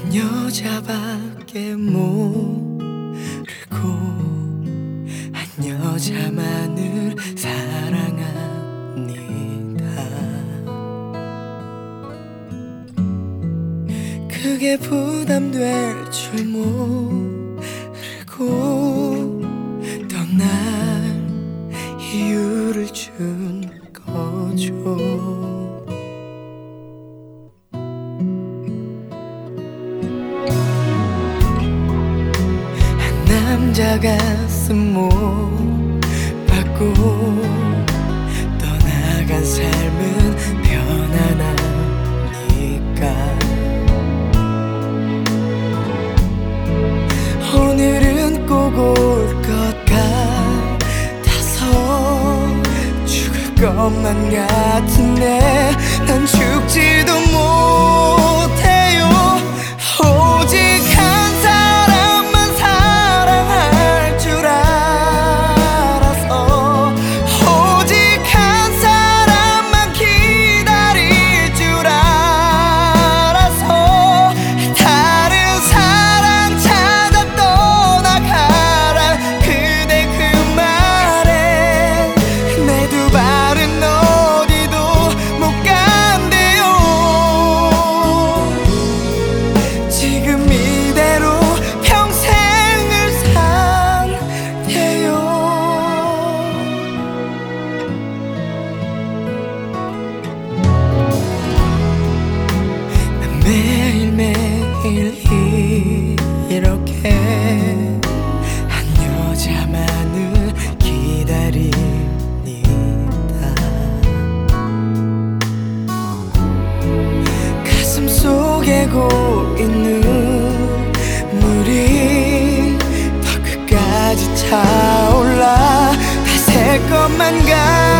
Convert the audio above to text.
여자밖에 모르고 한 여자만을 사랑합니다. 그게 부담될 줄 모르고 떠날 이유를 준 거죠. 남자 가슴 못 받고 떠나간 삶은 편안하니까 오늘은 꼭 올 것 같아서 죽을 것만 같은데 난 죽지도 못해요. 오직 한 사람만 사랑할 줄 알아서 오직 한 사람만 기다릴 줄 알아서 다른 사랑 찾아 떠나가라 그대 그 말에 내 두 발은 어디도 못 간대요. 지금 이대로 평생을 산대요. 난 매일매일 이렇게 한 여자만을 기다립니다. 가슴 속에 고인 눈물이 더 끝까지 차올라 다 새 것만 같아요.